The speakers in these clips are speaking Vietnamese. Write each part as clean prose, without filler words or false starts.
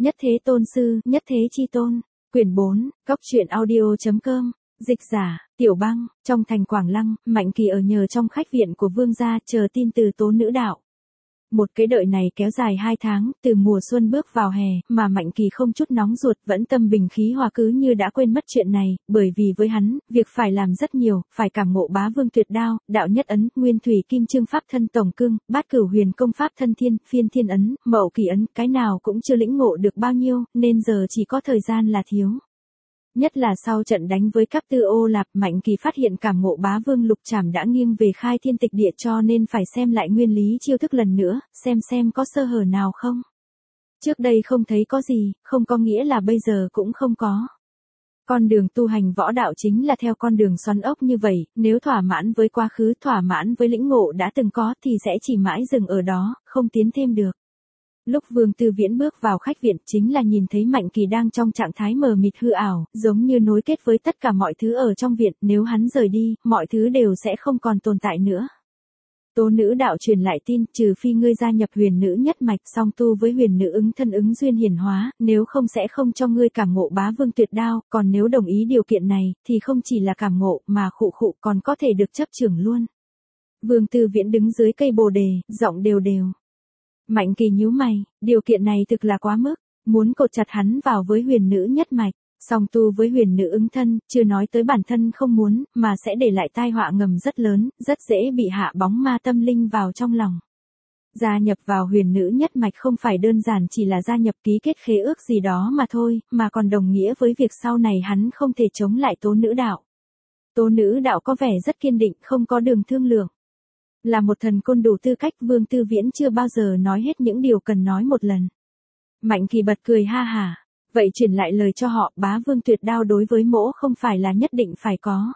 Nhất thế tôn sư, nhất thế chi tôn. Quyển 4, Cốc truyện audio.com. Dịch giả, Tiểu Băng. Trong thành Quảng Lăng, Mạnh Kỳ ở nhờ trong khách viện của vương gia chờ tin từ Tố Nữ Đạo. Một cái đợi này kéo dài 2 tháng, từ mùa xuân bước vào hè, mà Mạnh Kỳ không chút nóng ruột, vẫn tâm bình khí hòa, cứ như đã quên mất chuyện này, bởi vì với hắn, việc phải làm rất nhiều, phải cảm ngộ Bá Vương Tuyệt Đao, Đạo Nhất Ấn, Nguyên Thủy Kim Chương Pháp Thân Tổng Cương, Bát Cửu Huyền Công Pháp Thân Thiên, Phiên Thiên Ấn, Mậu Kỳ Ấn, cái nào cũng chưa lĩnh ngộ được bao nhiêu, nên giờ chỉ có thời gian là thiếu. Nhất là sau trận đánh với Cáp Tư Ô Lạp, Mạnh Kỳ phát hiện cảm ngộ Bá Vương Lục Trảm đã nghiêng về khai thiên tịch địa, cho nên phải xem lại nguyên lý chiêu thức lần nữa, xem có sơ hở nào không. Trước đây không thấy có gì, không có nghĩa là bây giờ cũng không có. Con đường tu hành võ đạo chính là theo con đường xoắn ốc như vậy, nếu thỏa mãn với quá khứ, thỏa mãn với lĩnh ngộ đã từng có thì sẽ chỉ mãi dừng ở đó, không tiến thêm được. Lúc Vương Tư Viễn bước vào khách viện chính là nhìn thấy Mạnh Kỳ đang trong trạng thái mờ mịt hư ảo, giống như nối kết với tất cả mọi thứ ở trong viện, nếu hắn rời đi, mọi thứ đều sẽ không còn tồn tại nữa. Tố Nữ Đạo truyền lại tin, trừ phi ngươi gia nhập huyền nữ nhất mạch, song tu với huyền nữ ứng thân ứng duyên hiển hóa, nếu không sẽ không cho ngươi cảm ngộ Bá Vương Tuyệt Đao, còn nếu đồng ý điều kiện này, thì không chỉ là cảm ngộ, mà khụ còn có thể được chấp trưởng luôn. Vương Tư Viễn đứng dưới cây bồ đề, giọng đều đều. Mạnh Kỳ nhíu mày, điều kiện này thực là quá mức, muốn cột chặt hắn vào với huyền nữ nhất mạch, song tu với huyền nữ ứng thân, chưa nói tới bản thân không muốn, mà sẽ để lại tai họa ngầm rất lớn, rất dễ bị hạ bóng ma tâm linh vào trong lòng. Gia nhập vào huyền nữ nhất mạch không phải đơn giản chỉ là gia nhập ký kết khế ước gì đó mà thôi, mà còn đồng nghĩa với việc sau này hắn không thể chống lại Tố Nữ Đạo. Tố Nữ Đạo có vẻ rất kiên định, không có đường thương lượng. Là một thần côn đủ tư cách, Vương Tư Viễn chưa bao giờ nói hết những điều cần nói một lần. Mạnh Kỳ bật cười ha hả. Vậy truyền lại lời cho họ, Bá Vương Tuyệt Đao đối với mỗ không phải là nhất định phải có.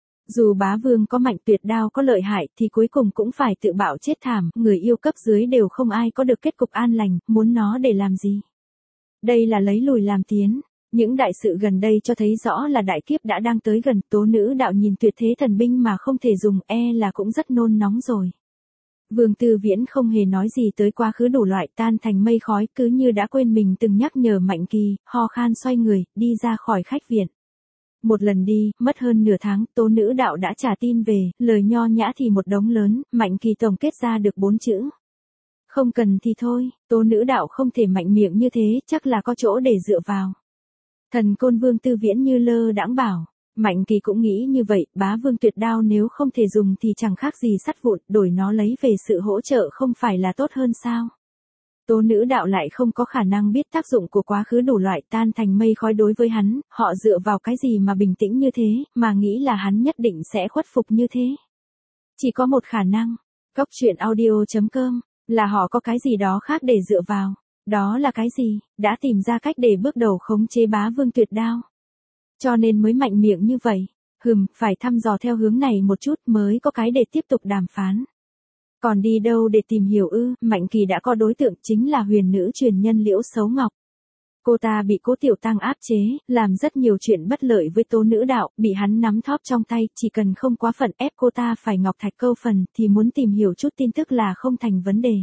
Dù Bá Vương có mạnh tuyệt đao có lợi hại thì cuối cùng cũng phải tự bạo chết thảm, người yêu cấp dưới đều không ai có được kết cục an lành, muốn nó để làm gì. Đây là lấy lùi làm tiến. Những đại sự gần đây cho thấy rõ là đại kiếp đã đang tới gần. Tố Nữ Đạo nhìn tuyệt thế thần binh mà không thể dùng, là cũng rất nôn nóng rồi. Vương Tư Viễn không hề nói gì tới quá khứ đủ loại, tan thành mây khói, cứ như đã quên mình từng nhắc nhở Mạnh Kỳ, ho khan xoay người, đi ra khỏi khách viện. Một lần đi, mất hơn nửa tháng, Tố Nữ Đạo đã trả tin về, lời nho nhã thì một đống lớn, Mạnh Kỳ tổng kết ra được 4 chữ. Không cần thì thôi. Tố Nữ Đạo không thể mạnh miệng như thế, chắc là có chỗ để dựa vào. Thần côn Vương Tư Viễn như lơ đãng bảo. Mạnh Kỳ cũng nghĩ như vậy, Bá Vương Tuyệt Đao nếu không thể dùng thì chẳng khác gì sắt vụn, đổi nó lấy về sự hỗ trợ không phải là tốt hơn sao. Tố Nữ Đạo lại không có khả năng biết tác dụng của quá khứ đủ loại, tan thành mây khói đối với hắn, họ dựa vào cái gì mà bình tĩnh như thế, mà nghĩ là hắn nhất định sẽ khuất phục như thế. Chỉ có một khả năng, Cốc truyện audio.com, là họ có cái gì đó khác để dựa vào. Đó là cái gì? Đã tìm ra cách để bước đầu khống chế Bá Vương Tuyệt Đao. Cho nên mới mạnh miệng như vậy. Phải thăm dò theo hướng này một chút mới có cái để tiếp tục đàm phán. Còn đi đâu để tìm hiểu ư? Mạnh Kỳ đã có đối tượng, chính là huyền nữ truyền nhân Liễu Sấu Ngọc. Cô ta bị Cố Tiểu Tăng áp chế, làm rất nhiều chuyện bất lợi với Tố Nữ Đạo, bị hắn nắm thóp trong tay, chỉ cần không quá phận ép cô ta phải ngọc thạch câu phần thì muốn tìm hiểu chút tin tức là không thành vấn đề.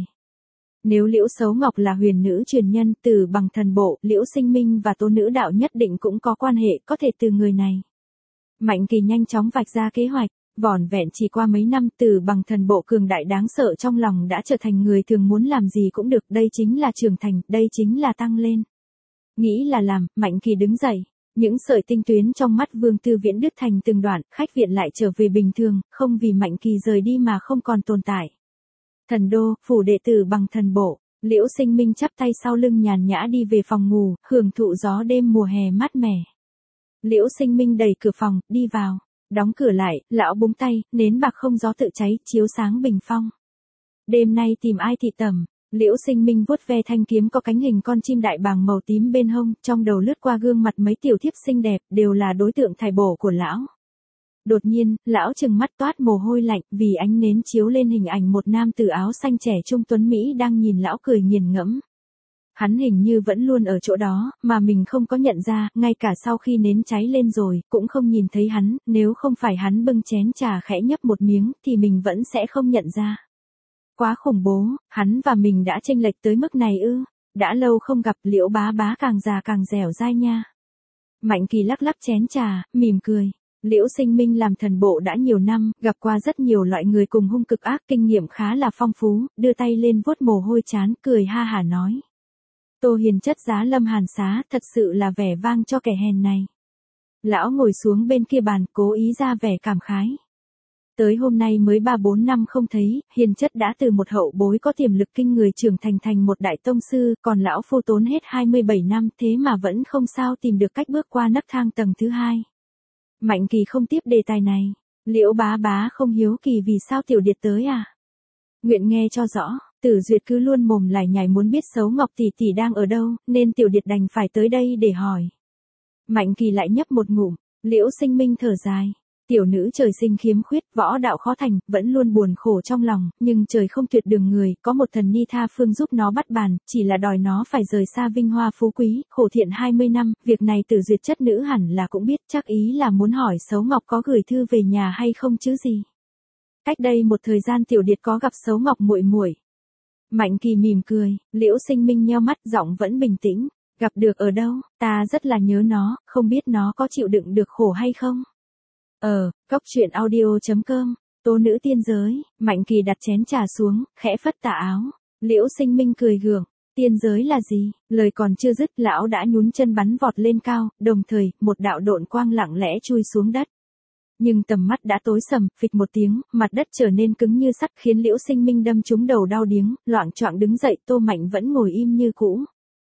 Nếu Liễu Sấu Ngọc là huyền nữ truyền nhân, từ bằng thần bộ, Liễu Sinh Minh và Tố Nữ Đạo nhất định cũng có quan hệ, có thể từ người này. Mạnh Kỳ nhanh chóng vạch ra kế hoạch, vỏn vẹn chỉ qua mấy năm, từ bằng thần bộ cường đại đáng sợ trong lòng đã trở thành người thường muốn làm gì cũng được, đây chính là trưởng thành, đây chính là tăng lên. Nghĩ là làm, Mạnh Kỳ đứng dậy, những sợi tinh tuyến trong mắt Vương Tư Viễn đứt thành từng đoạn, khách viện lại trở về bình thường, không vì Mạnh Kỳ rời đi mà không còn tồn tại. Thần đô, phủ đệ tử bằng thần bộ, Liễu Sinh Minh chắp tay sau lưng nhàn nhã đi về phòng ngủ, hưởng thụ gió đêm mùa hè mát mẻ. Liễu Sinh Minh đẩy cửa phòng, đi vào, đóng cửa lại, lão búng tay, nến bạc không gió tự cháy, chiếu sáng bình phong. Đêm nay tìm ai thị tẩm? Liễu Sinh Minh vuốt ve thanh kiếm có cánh hình con chim đại bàng màu tím bên hông, trong đầu lướt qua gương mặt mấy tiểu thiếp xinh đẹp, đều là đối tượng thải bổ của lão. Đột nhiên, lão trừng mắt toát mồ hôi lạnh, vì ánh nến chiếu lên hình ảnh một nam tử áo xanh trẻ trung tuấn Mỹ đang nhìn lão cười nghiền ngẫm. Hắn hình như vẫn luôn ở chỗ đó, mà mình không có nhận ra, ngay cả sau khi nến cháy lên rồi, cũng không nhìn thấy hắn, nếu không phải hắn bưng chén trà khẽ nhấp một miếng, thì mình vẫn sẽ không nhận ra. Quá khủng bố, hắn và mình đã chênh lệch tới mức này ư? đã lâu không gặp, Liễu bá bá càng già càng dẻo dai nha. Mạnh Kỳ lắc lắc chén trà, mỉm cười. Liễu Sinh Minh làm thần bộ đã nhiều năm, gặp qua rất nhiều loại người cùng hung cực ác, kinh nghiệm khá là phong phú, đưa tay lên vuốt mồ hôi trán, cười ha hả nói. Tô Hiền chất giá Lâm Hàn Xá, thật sự là vẻ vang cho kẻ hèn này. Lão ngồi xuống bên kia bàn, cố ý ra vẻ cảm khái. Tới hôm nay mới 3-4 năm không thấy, Hiền chất đã từ một hậu bối có tiềm lực kinh người trưởng thành thành một đại tông sư, còn lão phu tốn hết 27 năm thế mà vẫn không sao tìm được cách bước qua nấc thang tầng thứ 2. Mạnh Kỳ không tiếp đề tài này. Liễu bá bá không hiếu kỳ vì sao Tiểu Điệt tới à? Nguyện nghe cho rõ, Tử Duyệt cứ luôn mồm lải nhải muốn biết Sấu Ngọc tỷ tỷ đang ở đâu, nên Tiểu Điệt đành phải tới đây để hỏi. Mạnh Kỳ lại nhấp một ngụm, Liễu Sinh Minh thở dài. Tiểu nữ trời sinh khiếm khuyết, võ đạo khó thành, vẫn luôn buồn khổ trong lòng, nhưng trời không tuyệt đường người, có một thần ni tha phương giúp nó bắt bàn, chỉ là đòi nó phải rời xa vinh hoa phú quý, khổ thiện 20 năm, việc này Tử Duyệt chất nữ hẳn là cũng biết, chắc ý là muốn hỏi Sấu Ngọc có gửi thư về nhà hay không chứ gì. Cách đây một thời gian Tiểu Điệt có gặp Sấu Ngọc muội muội. Mạnh Kỳ mỉm cười, Liễu Sinh Minh nheo mắt, giọng vẫn bình tĩnh, gặp được ở đâu, ta rất là nhớ nó, không biết nó có chịu đựng được khổ hay không. Cóc truyện audio.com, Tố nữ tiên giới. Mạnh Kỳ đặt chén trà xuống, khẽ phất tà áo. Liễu Sinh Minh cười gượng, tiên giới là gì? Lời còn chưa dứt, lão đã nhún chân bắn vọt lên cao, đồng thời, một đạo độn quang lặng lẽ chui xuống đất. Nhưng tầm mắt đã tối sầm, phịch một tiếng, mặt đất trở nên cứng như sắt khiến Liễu Sinh Minh đâm trúng đầu đau điếng, loạng choạng đứng dậy, Tô Mạnh vẫn ngồi im như cũ.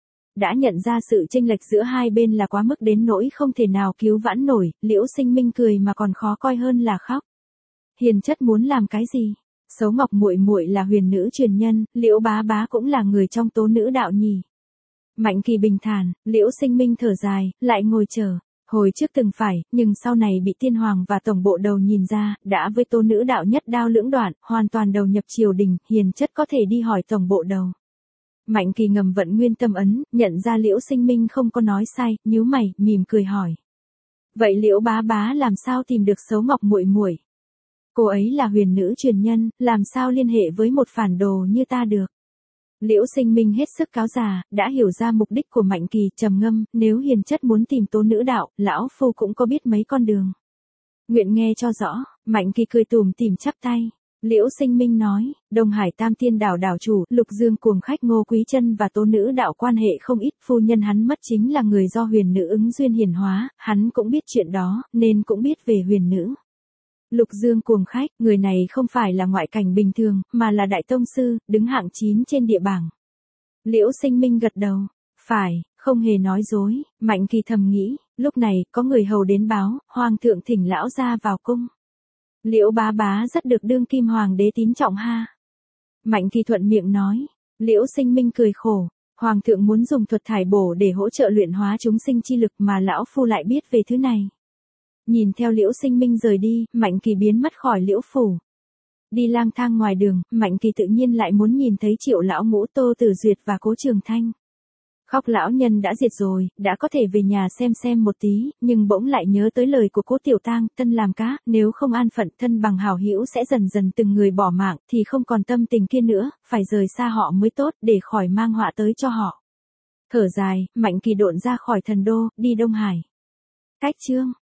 Đã nhận ra sự chênh lệch giữa hai bên là quá mức đến nỗi không thể nào cứu vãn nổi, Liễu Sinh Minh cười mà còn khó coi hơn là khóc. Hiền chất muốn làm cái gì? Sấu Ngọc muội muội là huyền nữ truyền nhân, Liễu bá bá cũng là người trong tố nữ đạo nhỉ. Mạnh Kỳ bình thản, Liễu Sinh Minh thở dài, lại ngồi chờ. Hồi trước từng phải, nhưng sau này bị tiên hoàng và tổng bộ đầu nhìn ra, đã với tố nữ đạo nhất đao lưỡng đoạn, hoàn toàn đầu nhập triều đình, hiền chất có thể đi hỏi tổng bộ đầu. Mạnh Kỳ ngầm vận nguyên tâm ấn, nhận ra Liễu Sinh Minh không có nói sai, nhíu mày, mỉm cười hỏi. Vậy Liễu bá bá làm sao tìm được Sấu Ngọc muội muội? Cô ấy là huyền nữ truyền nhân, làm sao liên hệ với một phản đồ như ta được? Liễu Sinh Minh hết sức cáo già, đã hiểu ra mục đích của Mạnh Kỳ, trầm ngâm, nếu hiền chất muốn tìm tố nữ đạo, lão phu cũng có biết mấy con đường. Nguyện nghe cho rõ. Mạnh Kỳ cười tủm tỉm chắp tay. Liễu Sinh Minh nói, Đông Hải Tam Tiên đảo đảo chủ, Lục Dương cuồng khách Ngô Quý Chân và tố nữ đạo quan hệ không ít, phu nhân hắn mất chính là người do huyền nữ ứng duyên hiển hóa, hắn cũng biết chuyện đó, nên cũng biết về huyền nữ. Lục Dương cuồng khách, người này không phải là ngoại cảnh bình thường, mà là đại tông sư, đứng hạng 9 trên địa bảng. Liễu Sinh Minh gật đầu, phải, không hề nói dối. Mạnh Kỳ thầm nghĩ, lúc này, có người hầu đến báo, hoàng thượng thỉnh lão ra vào cung. Liễu bá bá rất được đương kim hoàng đế tín trọng ha. Mạnh Kỳ thuận miệng nói. Liễu Sinh Minh cười khổ, hoàng thượng muốn dùng thuật thải bổ để hỗ trợ luyện hóa chúng sinh chi lực mà lão phu lại biết về thứ này. Nhìn theo Liễu Sinh Minh rời đi, Mạnh Kỳ biến mất khỏi Liễu phủ. Đi lang thang ngoài đường, Mạnh Kỳ tự nhiên lại muốn nhìn thấy Triệu lão ngũ, Tô Tử Duyệt và Cố Trường Thanh. Khóc lão nhân đã diệt rồi, đã có thể về nhà xem một tí, nhưng bỗng lại nhớ tới lời của Cố Tiểu Tang, tân làm cá, nếu không an phận thân bằng hảo hữu sẽ dần dần từng người bỏ mạng, thì không còn tâm tình kia nữa, phải rời xa họ mới tốt, để khỏi mang họa tới cho họ. Thở dài, Mạnh Kỳ độn ra khỏi thần đô, đi Đông Hải. Cách chương